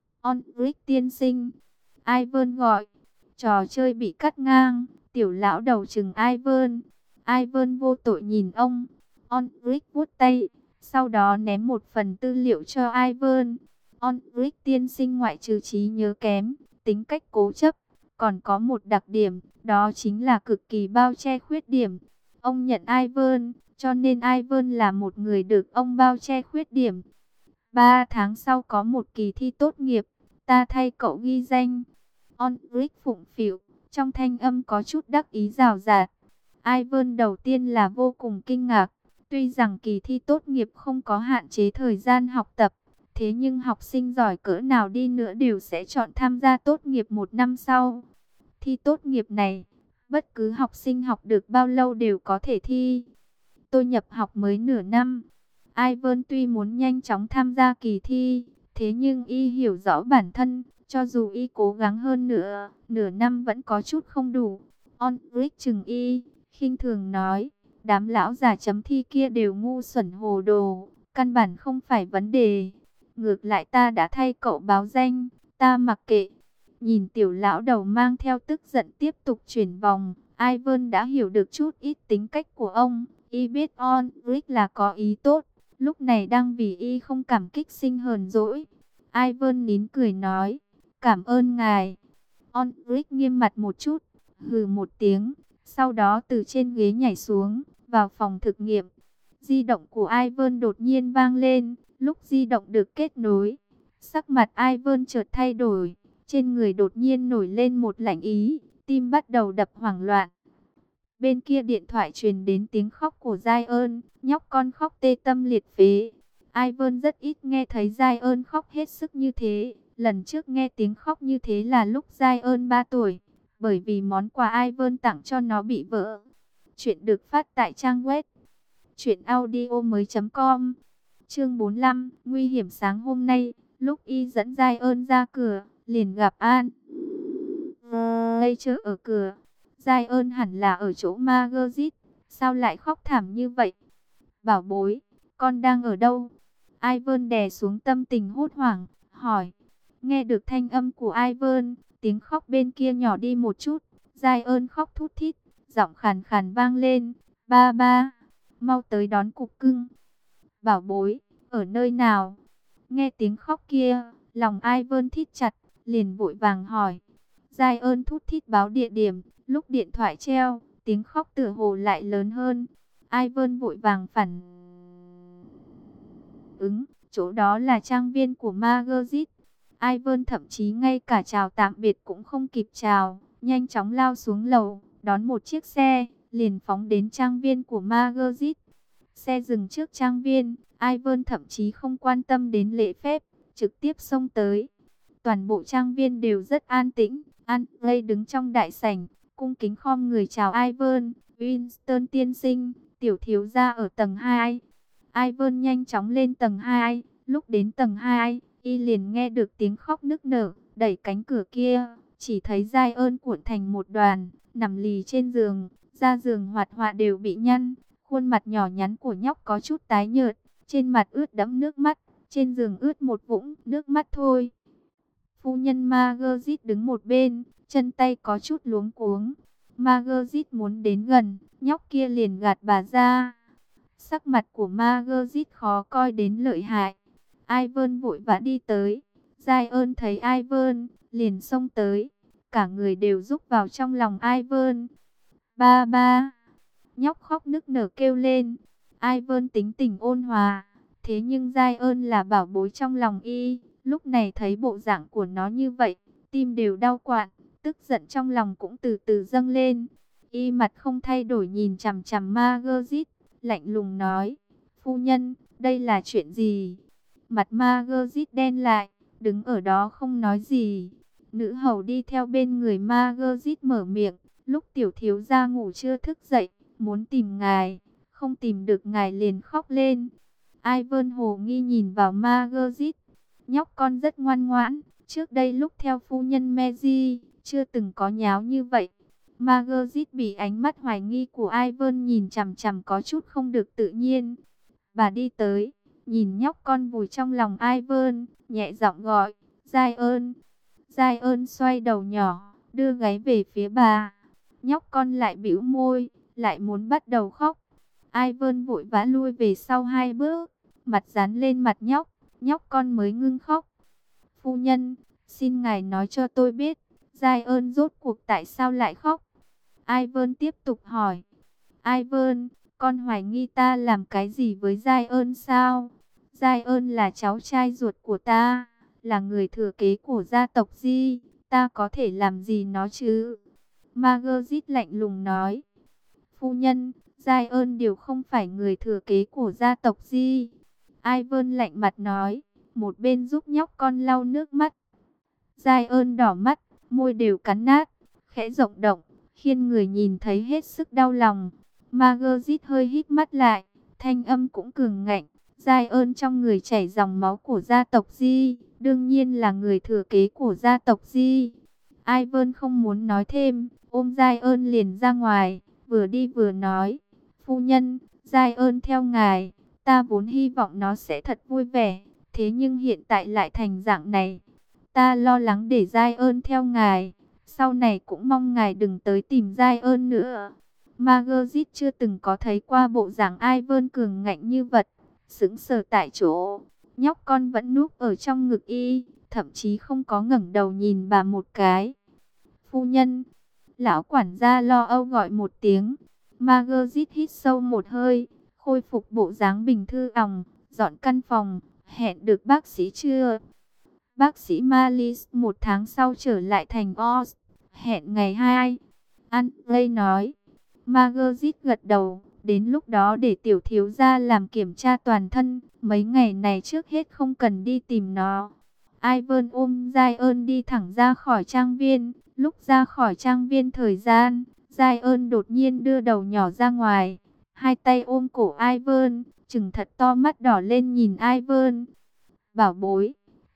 Ulrich tiên sinh, Ivan gọi. Trò chơi bị cắt ngang, tiểu lão đầu chừng Ivan. Ivan vô tội nhìn ông. Ulrich vuốt tay, sau đó ném một phần tư liệu cho Ivan. Ulrich tiên sinh ngoại trừ trí nhớ kém, tính cách cố chấp, còn có một đặc điểm, đó chính là cực kỳ bao che khuyết điểm. Ông nhận Ivan, cho nên Ivan là một người được ông bao che khuyết điểm. 3 tháng sau có một kỳ thi tốt nghiệp, ta thay cậu ghi danh. Ulrich phụng phịu, trong thanh âm có chút đắc ý rào rạt. Ivan đầu tiên là vô cùng kinh ngạc. Tuy rằng kỳ thi tốt nghiệp không có hạn chế thời gian học tập, thế nhưng học sinh giỏi cỡ nào đi nữa đều sẽ chọn tham gia tốt nghiệp một năm sau. Thi tốt nghiệp này, bất cứ học sinh học được bao lâu đều có thể thi. Tôi nhập học mới nửa năm. Ivan tuy muốn nhanh chóng tham gia kỳ thi, thế nhưng y hiểu rõ bản thân, cho dù y cố gắng hơn nữa, nửa năm vẫn có chút không đủ. Ulrich chừng y, khinh thường nói, đám lão già chấm thi kia đều ngu xuẩn hồ đồ, căn bản không phải vấn đề. Ngược lại ta đã thay cậu báo danh, ta mặc kệ. Nhìn tiểu lão đầu mang theo tức giận tiếp tục chuyển vòng, Ivan đã hiểu được chút ít tính cách của ông. Y biết Ulrich là có ý tốt, lúc này đang vì y không cảm kích sinh hờn dỗi. Ivan nín cười nói, cảm ơn ngài. Ulrich nghiêm mặt một chút, hừ một tiếng, sau đó từ trên ghế nhảy xuống, vào phòng thực nghiệm. Di động của Ivan đột nhiên vang lên, lúc di động được kết nối, sắc mặt Ivan chợt thay đổi, trên người đột nhiên nổi lên một lạnh ý, tim bắt đầu đập hoảng loạn. Bên kia điện thoại truyền đến tiếng khóc của Giai ơn, nhóc con khóc tê tâm liệt phế. Ivan rất ít nghe thấy Giai ơn khóc hết sức như thế. Lần trước nghe tiếng khóc như thế là lúc Giai ơn 3 tuổi, bởi vì món quà Ivan tặng cho nó bị vỡ. Chuyện được phát tại trang web truyệnaudiomoi.com. Chương 45, nguy hiểm sáng hôm nay, Lúc y dẫn Giai ơn ra cửa, liền gặp An Lây chờ ở cửa. Giai ơn hẳn là ở chỗ Margaret, sao lại khóc thảm như vậy? Bảo bối, con đang ở đâu? Ivan đè xuống tâm tình hốt hoảng, hỏi. Nghe được thanh âm của Ivan, tiếng khóc bên kia nhỏ đi một chút. Giai ơn khóc thút thít, giọng khàn khàn vang lên. Ba ba, mau tới đón cục cưng. Bảo bối, ở nơi nào? Nghe tiếng khóc kia, lòng Ivan thít chặt, liền vội vàng hỏi. Giai ơn thút thít báo địa điểm, lúc điện thoại treo, tiếng khóc tựa hồ lại lớn hơn. Ivan vội vàng phản ứng, chỗ đó là trang viên của Margaret. Ivan thậm chí ngay cả chào tạm biệt cũng không kịp chào, nhanh chóng lao xuống lầu, đón một chiếc xe, liền phóng đến trang viên của Margaret. Xe dừng trước trang viên, Ivan thậm chí không quan tâm đến lễ phép, trực tiếp xông tới. Toàn bộ trang viên đều rất an tĩnh. Andrei đứng trong đại sảnh, cung kính khom người chào Ivan. Winston tiên sinh, tiểu thiếu gia ở tầng 2. Ivan nhanh chóng lên tầng 2. Lúc đến tầng 2, y liền nghe được tiếng khóc nức nở. Đẩy cánh cửa kia, chỉ thấy Giai ơn cuộn thành một đoàn, nằm lì trên giường. Da giường hoạt họa đều bị nhăn. Khuôn mặt nhỏ nhắn của nhóc có chút tái nhợt, trên mặt ướt đẫm nước mắt, trên giường ướt một vũng nước mắt thôi. Phu nhân Margaret đứng một bên, chân tay có chút luống cuống. Margaret muốn đến gần, nhóc kia liền gạt bà ra. Sắc mặt của Margaret khó coi đến lợi hại. Ivan vội vã đi tới. Giai ơn thấy Ivan, liền xông tới. Cả người đều rúc vào trong lòng Ivan. Ba ba. Nhóc khóc nức nở kêu lên. Ivan tính tình ôn hòa. Thế nhưng Giai ơn là bảo bối trong lòng y. Lúc này thấy bộ dạng của nó như vậy, tim đều đau quặn, tức giận trong lòng cũng từ từ dâng lên. Y mặt không thay đổi nhìn chằm chằm Margaret, lạnh lùng nói, phu nhân, đây là chuyện gì? Mặt Margaret đen lại, đứng ở đó không nói gì. Nữ hầu đi theo bên người Margaret mở miệng, lúc tiểu thiếu gia ngủ chưa thức dậy, muốn tìm ngài, không tìm được ngài liền khóc lên. Ivan hồ nghi nhìn vào Margaret. Nhóc con rất ngoan ngoãn, trước đây lúc theo phu nhân Mary, chưa từng có nháo như vậy. Margaret bị ánh mắt hoài nghi của Ivan nhìn chằm chằm có chút không được tự nhiên. Bà đi tới, nhìn nhóc con vùi trong lòng Ivan, nhẹ giọng gọi, Giai ơn. Giai ơn xoay đầu nhỏ, đưa gáy về phía bà. Nhóc con lại bĩu môi, lại muốn bắt đầu khóc. Ivan vội vã lui về sau 2 bước, mặt dán lên mặt nhóc. Nhóc con mới ngưng khóc. Phu nhân, xin ngài nói cho tôi biết, Giai ơn rốt cuộc tại sao lại khóc? Ivan tiếp tục hỏi. Ivan, con hoài nghi ta làm cái gì với Giai ơn sao? Giai ơn là cháu trai ruột của ta, là người thừa kế của gia tộc Di, ta có thể làm gì nó chứ? Margaret lạnh lùng nói. Phu nhân, Giai ơn đều không phải người thừa kế của gia tộc Di. Ivan lạnh mặt nói, một bên giúp nhóc con lau nước mắt. Giai ơn đỏ mắt, môi đều cắn nát, khẽ rộng động, khiến người nhìn thấy hết sức đau lòng. Margaret hơi hít mắt lại, thanh âm cũng cường ngạnh. Giai ơn trong người chảy dòng máu của gia tộc Di, đương nhiên là người thừa kế của gia tộc Di. Ivan không muốn nói thêm, ôm Giai ơn liền ra ngoài, vừa đi vừa nói, phu nhân, Giai ơn theo ngài. Ta vốn hy vọng nó sẽ thật vui vẻ, thế nhưng hiện tại lại thành dạng này. Ta lo lắng để Giai ơn theo ngài, sau này cũng mong ngài đừng tới tìm Giai ơn nữa. Margaret chưa từng có thấy qua bộ dạng Ivan cường ngạnh như vật, sững sờ tại chỗ. Nhóc con vẫn núp ở trong ngực y, thậm chí không có ngẩng đầu nhìn bà một cái. Phu nhân, lão quản gia lo âu gọi một tiếng. Margaret hít sâu một hơi, khôi phục bộ dáng bình thư ỏng, dọn căn phòng, hẹn được bác sĩ chưa? Bác sĩ Malice 1 tháng sau trở lại thành Oz, hẹn ngày 2. Andrei nói. Margaret gật đầu, đến lúc đó để tiểu thiếu gia làm kiểm tra toàn thân, mấy ngày này trước hết không cần đi tìm nó. Ivan ôm Giai ơn đi thẳng ra khỏi trang viên, lúc ra khỏi trang viên thời gian, Giai ơn đột nhiên đưa đầu nhỏ ra ngoài. Hai tay ôm cổ Ivan, trừng thật to mắt đỏ lên nhìn Ivan. Bảo bối,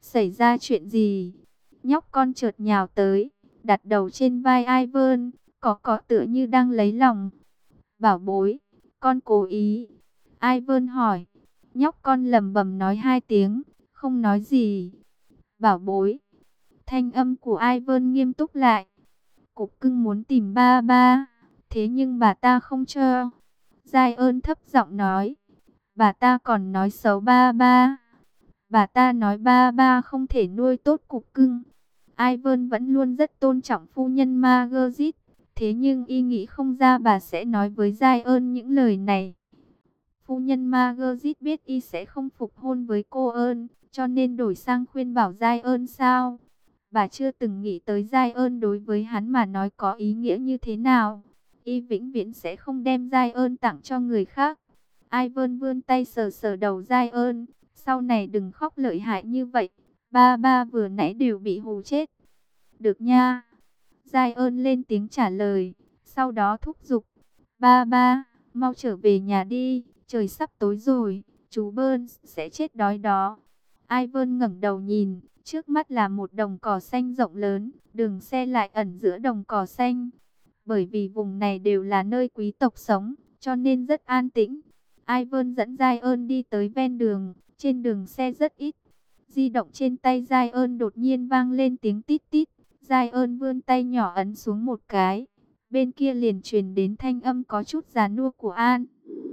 Xảy ra chuyện gì? Nhóc con chợt nhào tới, đặt đầu trên vai Ivan, có tựa như đang lấy lòng. Bảo bối, con cố ý. Ivan hỏi. Nhóc con lẩm bẩm nói hai tiếng, không nói gì. Bảo bối. Thanh âm của Ivan nghiêm túc lại. Cục cưng muốn tìm ba ba, thế nhưng bà ta không cho. Giai ơn thấp giọng nói. Bà ta còn nói xấu ba ba. Bà ta nói ba ba không thể nuôi tốt cục cưng. Ivan vẫn luôn rất tôn trọng phu nhân Margaret. Thế nhưng y nghĩ không ra bà sẽ nói với Giai ơn những lời này. Phu nhân Margaret biết y sẽ không phục hôn với cô ơn, cho nên đổi sang khuyên bảo Giai ơn sao. Bà chưa từng nghĩ tới Giai ơn đối với hắn mà nói có ý nghĩa như thế nào. Y vĩnh viễn sẽ không đem Giai ơn tặng cho người khác. Ivan vươn tay sờ sờ đầu Giai ơn. Sau này đừng khóc lợi hại như vậy. Ba ba vừa nãy đều bị hù chết. Được nha. Giai ơn lên tiếng trả lời. Sau đó thúc giục. Ba ba, mau trở về nhà đi. Trời sắp tối rồi. Chú Burns sẽ chết đói đó. Ivan ngẩng đầu nhìn. Trước mắt là một đồng cỏ xanh rộng lớn. Đường xe lại ẩn giữa đồng cỏ xanh. Bởi vì vùng này đều là nơi quý tộc sống, cho nên rất an tĩnh. Ivan dẫn Giai ơn đi tới ven đường. Trên đường xe rất ít. Di động trên tay Giai ơn đột nhiên vang lên tiếng tít tít. Giai ơn vươn tay nhỏ ấn xuống một cái. Bên kia liền truyền đến thanh âm có chút già nua của An.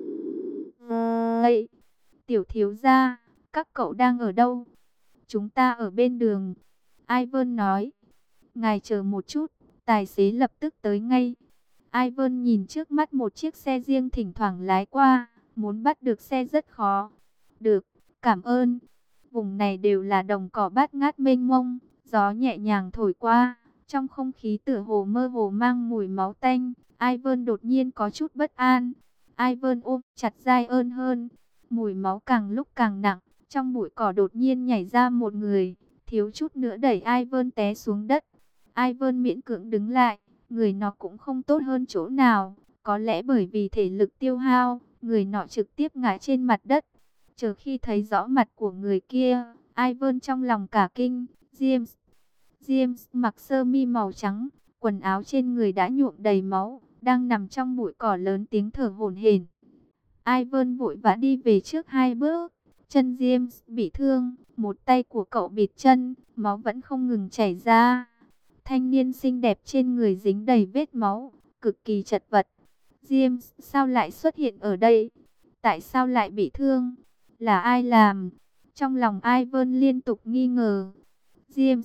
Ây, tiểu thiếu gia, các cậu đang ở đâu? Chúng ta ở bên đường. Ivan nói. Ngài chờ một chút, tài xế lập tức tới ngay. Ivan nhìn trước mắt một chiếc xe riêng thỉnh thoảng lái qua. Muốn bắt được xe rất khó. Được, cảm ơn. Vùng này đều là đồng cỏ bát ngát mênh mông. Gió nhẹ nhàng thổi qua. Trong không khí tựa hồ mơ hồ mang mùi máu tanh. Ivan đột nhiên có chút bất an. Ivan ôm chặt Giai ơn hơn. Mùi máu càng lúc càng nặng. Trong bụi cỏ đột nhiên nhảy ra một người. Thiếu chút nữa đẩy Ivan té xuống đất. Ivan miễn cưỡng đứng lại. Người nó cũng không tốt hơn chỗ nào. Có lẽ bởi vì thể lực tiêu hao, người nọ trực tiếp ngã trên mặt đất. Chờ khi thấy rõ mặt của người kia, Ivan trong lòng cả kinh. James mặc sơ mi màu trắng, quần áo trên người đã nhuộm đầy máu, đang nằm trong bụi cỏ lớn tiếng thở hổn hển. Ivan vội vã đi về trước hai bước. Chân James bị thương, một tay của cậu bịt chân, máu vẫn không ngừng chảy ra. Thanh niên xinh đẹp trên người dính đầy vết máu, cực kỳ chật vật. James, sao lại xuất hiện ở đây? Tại sao lại bị thương? Là ai làm? Trong lòng Ivan liên tục nghi ngờ. James.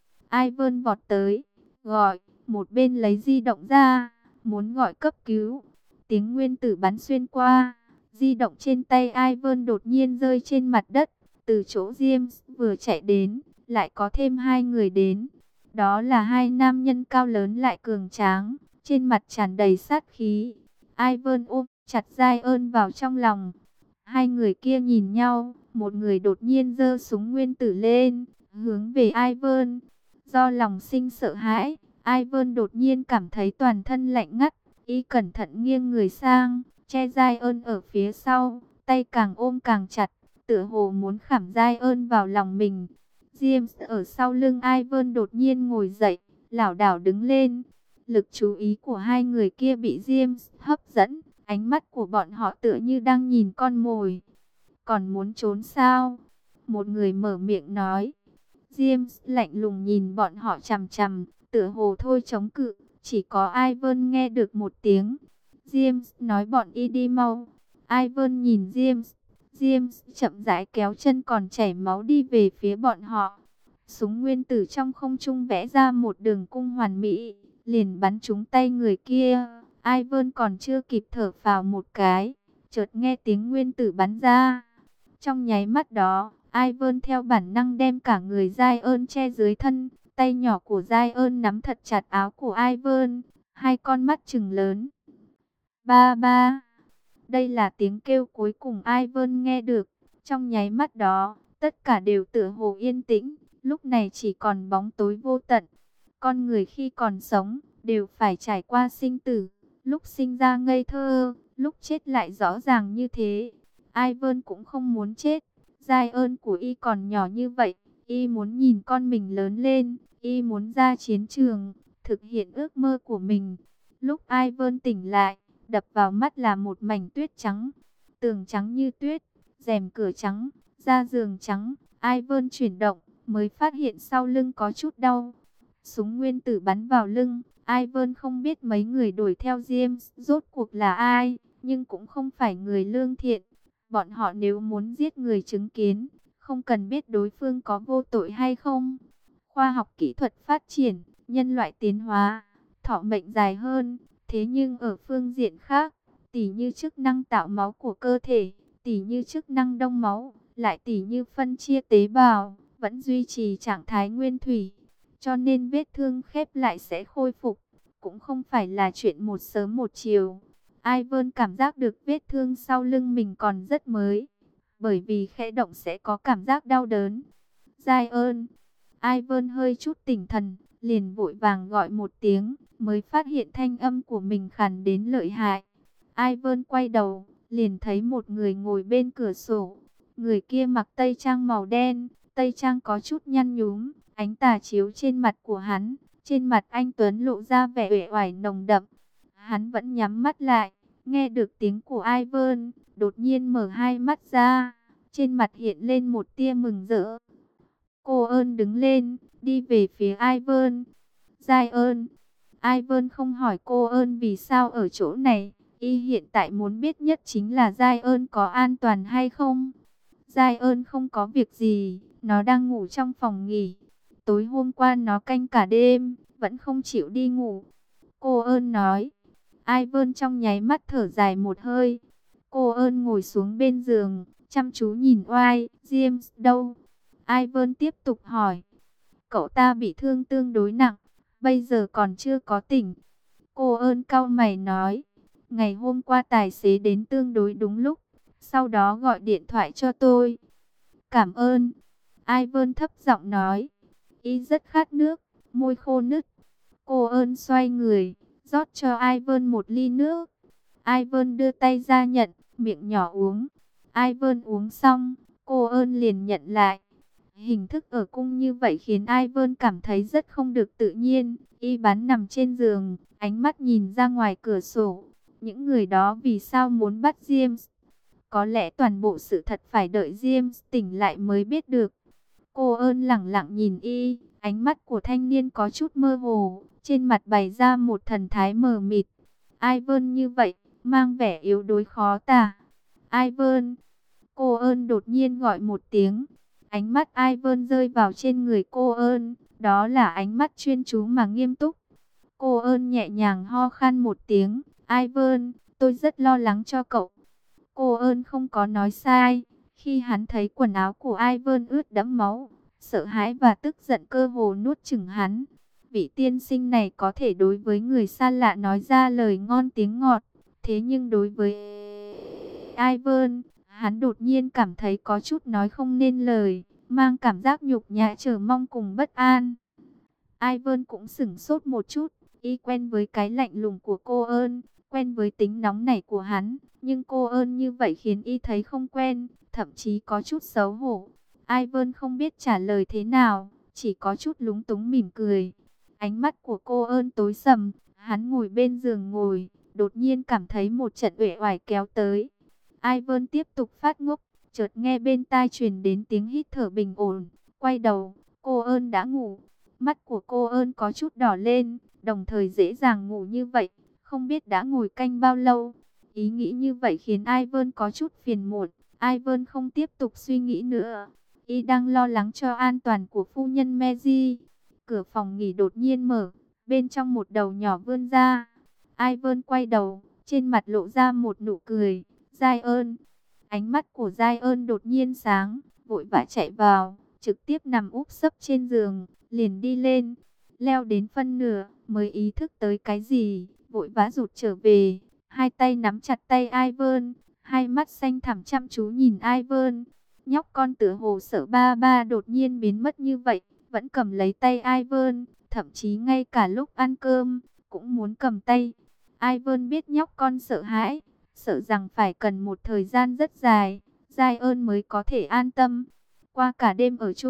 Ivan vọt tới, gọi, một bên lấy di động ra, muốn gọi cấp cứu. Tiếng nguyên tử bắn xuyên qua, di động trên tay Ivan đột nhiên rơi trên mặt đất. Từ chỗ James vừa chạy đến, lại có thêm hai người đến. Đó là hai nam nhân cao lớn lại cường tráng, trên mặt tràn đầy sát khí. Ivan ôm chặt Giai ơn vào trong lòng. Hai người kia nhìn nhau, một người đột nhiên giơ súng nguyên tử lên, hướng về Ivan. Do lòng sinh sợ hãi, Ivan đột nhiên cảm thấy toàn thân lạnh ngắt. Y cẩn thận nghiêng người sang, che Giai ơn ở phía sau, tay càng ôm càng chặt, tựa hồ muốn khảm Giai ơn vào lòng mình. James ở sau lưng Ivan đột nhiên ngồi dậy, lảo đảo đứng lên. Lực chú ý của hai người kia bị James hấp dẫn, ánh mắt của bọn họ tựa như đang nhìn con mồi. Còn muốn trốn sao? Một người mở miệng nói. James lạnh lùng nhìn bọn họ chằm chằm, tựa hồ thôi chống cự. Chỉ có Ivan nghe được một tiếng. James nói bọn y đi mau. Ivan nhìn James. James chậm rãi kéo chân còn chảy máu đi về phía bọn họ. Súng nguyên tử trong không trung vẽ ra một đường cung hoàn mỹ, liền bắn trúng tay người kia. Ivan còn chưa kịp thở phào một cái, chợt nghe tiếng nguyên tử bắn ra. Trong nháy mắt đó, Ivan theo bản năng đem cả người Giai ơn che dưới thân. Tay nhỏ của Giai ơn nắm thật chặt áo của Ivan, hai con mắt trừng lớn. Ba ba. Đây là tiếng kêu cuối cùng Ivan nghe được. Trong nháy mắt đó, tất cả đều tựa hồ yên tĩnh. Lúc này chỉ còn bóng tối vô tận. Con người khi còn sống, đều phải trải qua sinh tử. Lúc sinh ra ngây thơ, lúc chết lại rõ ràng như thế. Ivan cũng không muốn chết. Giai ơn của y còn nhỏ như vậy, Y muốn nhìn con mình lớn lên, y muốn ra chiến trường, thực hiện ước mơ của mình. Lúc Ivan tỉnh lại, đập vào mắt là một mảnh tuyết trắng, tường trắng như tuyết, rèm cửa trắng, da giường trắng. Ivan chuyển động, mới phát hiện sau lưng có chút đau. Súng nguyên tử bắn vào lưng, Ivan không biết mấy người đuổi theo James rốt cuộc là ai, nhưng cũng không phải người lương thiện. Bọn họ nếu muốn giết người chứng kiến, không cần biết đối phương có vô tội hay không. Khoa học kỹ thuật phát triển, nhân loại tiến hóa, thọ mệnh dài hơn. Thế nhưng ở phương diện khác, tỉ như chức năng tạo máu của cơ thể, tỉ như chức năng đông máu, lại tỉ như phân chia tế bào, vẫn duy trì trạng thái nguyên thủy. Cho nên vết thương khép lại sẽ khôi phục, cũng không phải là chuyện một sớm một chiều. Ivan cảm giác được vết thương sau lưng mình còn rất mới, bởi vì khẽ động sẽ có cảm giác đau đớn. Giai ơn! Ivan hơi chút tỉnh thần, liền vội vàng gọi một tiếng, mới phát hiện thanh âm của mình khàn đến lợi hại. Ivan quay đầu, liền thấy một người ngồi bên cửa sổ. Người kia mặc tây trang màu đen, tây trang có chút nhăn nhúm, ánh tà chiếu trên mặt của hắn. Trên mặt anh Tuấn lộ ra vẻ uể oải nồng đậm. Hắn vẫn nhắm mắt lại, nghe được tiếng của Ivan, đột nhiên mở hai mắt ra. Trên mặt hiện lên một tia mừng rỡ. Cô ơn đứng lên, đi về phía Ivan. Giai ơn! Ivan không hỏi cô ơn vì sao ở chỗ này. Y hiện tại muốn biết nhất chính là Giai ơn có an toàn hay không. Giai ơn không có việc gì, nó đang ngủ trong phòng nghỉ. Tối hôm qua nó canh cả đêm, vẫn không chịu đi ngủ. Cô ơn nói. Ivan trong nháy mắt thở dài một hơi. Cô ơn ngồi xuống bên giường, chăm chú nhìn oai. James đâu? Ivan tiếp tục hỏi. Cậu ta bị thương tương đối nặng, bây giờ còn chưa có tỉnh. Cô ơn cau mày nói. Ngày hôm qua tài xế đến tương đối đúng lúc, sau đó gọi điện thoại cho tôi. Cảm ơn. Ivan thấp giọng nói. Y rất khát nước, môi khô nứt. Cô ơn xoay người, rót cho Ivan một ly nước. Ivan đưa tay ra nhận, miệng nhỏ uống. Ivan uống xong, cô ơn liền nhận lại. Hình thức ở cung như vậy khiến Ivan cảm thấy rất không được tự nhiên. Y bán nằm trên giường, ánh mắt nhìn ra ngoài cửa sổ. Những người đó vì sao muốn bắt James? Có lẽ toàn bộ sự thật phải đợi James tỉnh lại mới biết được. Cô ơn lẳng lặng nhìn Y, ánh mắt của thanh niên có chút mơ hồ, trên mặt bày ra một thần thái mờ mịt. Ivan như vậy, mang vẻ yếu đuối khó tả. Ivan! Cô ơn đột nhiên gọi một tiếng. Ánh mắt Ivan rơi vào trên người cô ơn, đó là ánh mắt chuyên chú mà nghiêm túc. Cô ơn nhẹ nhàng ho khan một tiếng. Ivan, tôi rất lo lắng cho cậu. Cô ơn không có nói sai. Khi hắn thấy quần áo của Ivan ướt đẫm máu, sợ hãi và tức giận cơ hồ nuốt chửng hắn. Vị tiên sinh này có thể đối với người xa lạ nói ra lời ngon tiếng ngọt. Thế nhưng đối với Ivan, hắn đột nhiên cảm thấy có chút nói không nên lời, mang cảm giác nhục nhã chờ mong cùng bất an. Ivan cũng sửng sốt một chút, y quen với cái lạnh lùng của cô ơn, quen với tính nóng nảy của hắn, nhưng cô ơn như vậy khiến y thấy không quen, thậm chí có chút xấu hổ. Ivan không biết trả lời thế nào, chỉ có chút lúng túng mỉm cười. Ánh mắt của cô ơn tối sầm, hắn ngồi bên giường ngồi, đột nhiên cảm thấy một trận uể oải kéo tới. Ivan tiếp tục phát ngốc, chợt nghe bên tai truyền đến tiếng hít thở bình ổn, quay đầu, cô ơn đã ngủ. Mắt của cô ơn có chút đỏ lên, đồng thời dễ dàng ngủ như vậy, không biết đã ngồi canh bao lâu. Ý nghĩ như vậy khiến Ivan có chút phiền muộn, Ivan không tiếp tục suy nghĩ nữa. Y đang lo lắng cho an toàn của phu nhân Mary. Cửa phòng nghỉ đột nhiên mở, bên trong một đầu nhỏ vươn ra. Ivan quay đầu, trên mặt lộ ra một nụ cười. Giai ơn! Ánh mắt của Giai ơn đột nhiên sáng, vội vã chạy vào, trực tiếp nằm úp sấp trên giường, liền đi lên. Leo đến phân nửa, mới ý thức tới cái gì, vội vã rụt trở về. Hai tay nắm chặt tay Ivan, hai mắt xanh thẳm chăm chú nhìn Ivan. Nhóc con tựa hồ sợ ba ba đột nhiên biến mất như vậy, vẫn cầm lấy tay Ivan, thậm chí ngay cả lúc ăn cơm, cũng muốn cầm tay. Ivan biết nhóc con sợ hãi, sợ rằng phải cần một thời gian rất dài, Giai ơn mới có thể an tâm. Qua cả đêm ở chung,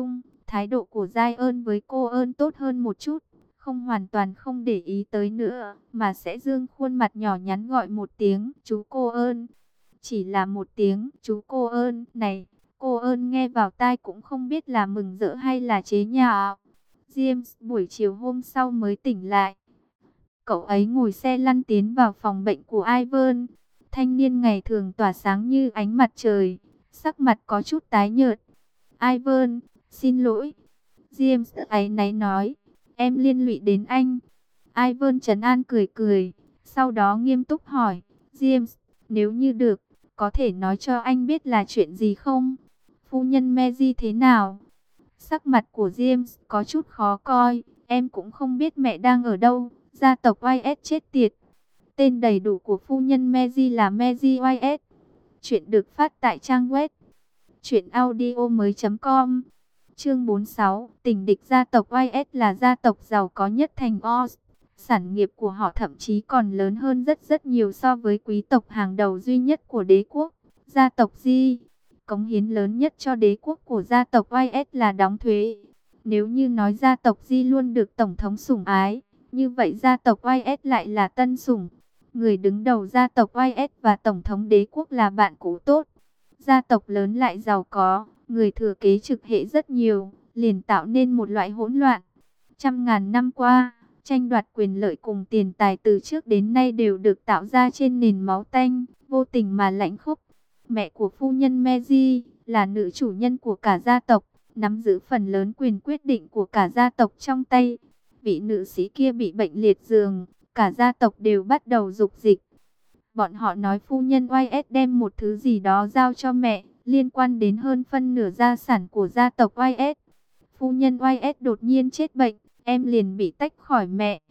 thái độ của Giai ơn với cô ơn tốt hơn một chút, không hoàn toàn không để ý tới nữa, mà sẽ dương khuôn mặt nhỏ nhắn gọi một tiếng chú cô ơn. Chỉ là một tiếng chú cô ơn này, cô ơn nghe vào tai cũng không biết là mừng rỡ hay là chế nhạo. James buổi chiều hôm sau mới tỉnh lại. Cậu ấy ngồi xe lăn tiến vào phòng bệnh của Ivan. Thanh niên ngày thường tỏa sáng như ánh mặt trời, sắc mặt có chút tái nhợt. Ivan, xin lỗi. James áy náy nói, em liên lụy đến anh. Ivan trấn an cười cười, sau đó nghiêm túc hỏi, James, nếu như được, có thể nói cho anh biết là chuyện gì không? Phu nhân Mary thế nào? Sắc mặt của James có chút khó coi, em cũng không biết mẹ đang ở đâu, gia tộc Wyatt chết tiệt. Tên đầy đủ của phu nhân Mary là Mary Wyatt. Chuyện được phát tại trang web truyệnaudiomoi.com. Chương 46, tình địch gia tộc Wyatt là gia tộc giàu có nhất thành Oz. Sản nghiệp của họ thậm chí còn lớn hơn rất nhiều so với quý tộc hàng đầu duy nhất của đế quốc, gia tộc Di. Cống hiến lớn nhất cho đế quốc của gia tộc Wyatt là đóng thuế. Nếu như nói gia tộc Di luôn được tổng thống sủng ái, như vậy gia tộc Wyatt lại là tân sủng. Người đứng đầu gia tộc Wyatt và tổng thống đế quốc là bạn cũ tốt. Gia tộc lớn lại giàu có, người thừa kế trực hệ rất nhiều, liền tạo nên một loại hỗn loạn. Trăm ngàn năm qua, tranh đoạt quyền lợi cùng tiền tài từ trước đến nay đều được tạo ra trên nền máu tanh, vô tình mà lãnh khốc. Mẹ của phu nhân Mary là nữ chủ nhân của cả gia tộc, nắm giữ phần lớn quyền quyết định của cả gia tộc trong tay. Vị nữ sĩ kia bị bệnh liệt giường, cả gia tộc đều bắt đầu dục dịch. Bọn họ nói phu nhân Wyatt đem một thứ gì đó giao cho mẹ, liên quan đến hơn phân nửa gia sản của gia tộc Wyatt. Phu nhân Wyatt đột nhiên chết bệnh, em liền bị tách khỏi mẹ.